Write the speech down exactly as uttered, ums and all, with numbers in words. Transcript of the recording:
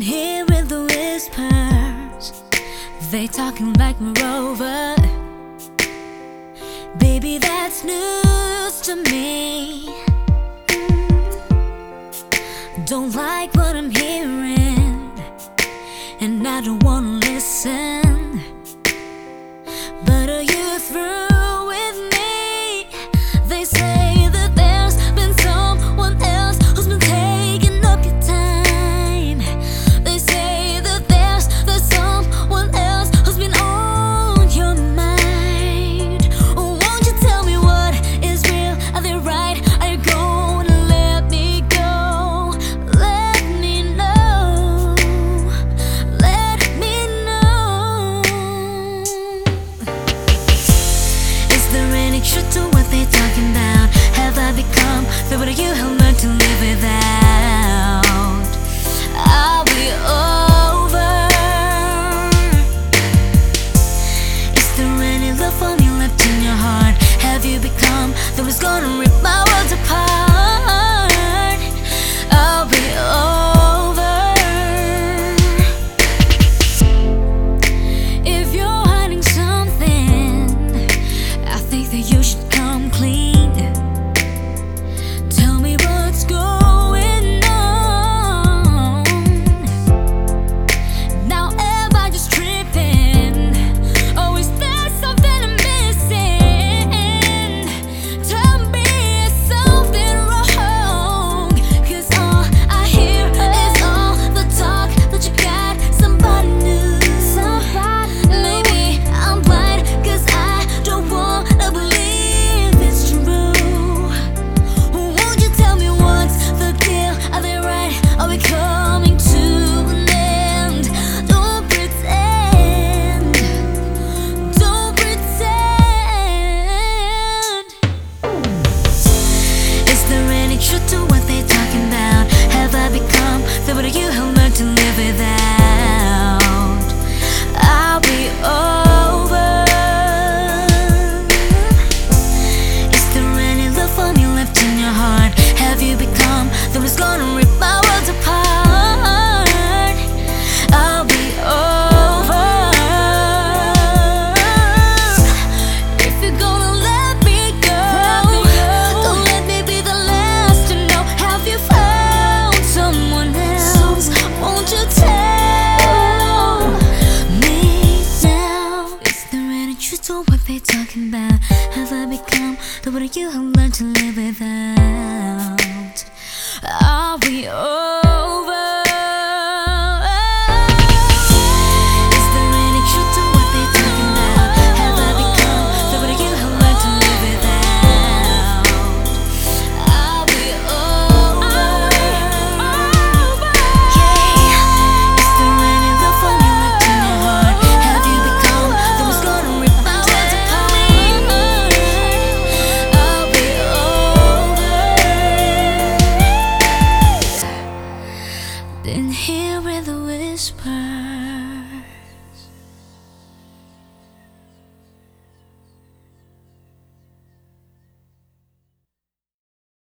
hearing the whispers, they talking like moreover. Baby, that's news to me. Don't like what I'm hearing, and I don't wanna listen. But are you through with me? They say that there's been someone else who's been taking up your time. They say that there's, there's someone else who's been on your mind. Won't you tell me what is real? Are they right? Are you gonna let me go? Let me know. Let me know. Is there any truth to what they're talking about? Have I become the way you have learned to live without? Are we over? Is there any love for me left in your heart? Have you become the one's gonna rip my world apart? Are we over? If you're hiding something, I think that you should come clean. Tell me what's going on. Now am I just tripping? Or is there something I'm missing? Tell me is something wrong, 'cause all I hear is all the talk that you got somebody new. Maybe I'm blind, 'cause I don't wanna believe it's true. Won't you tell me what's the deal? Are they right? Are we coming to an end? Don't pretend. Don't pretend. Is there any truth to what they're talking about? Have I become the way you have learned to live without? Are we over? Is there any love for me left in your heart? Have you become the one's gonna rip my world apart? Are we over? If you're gonna let me go, don't let me be the last to know. Have you found someone else? Won't you tell me now? Is there any truth to what they're talking about? Have I become the way you have learned to live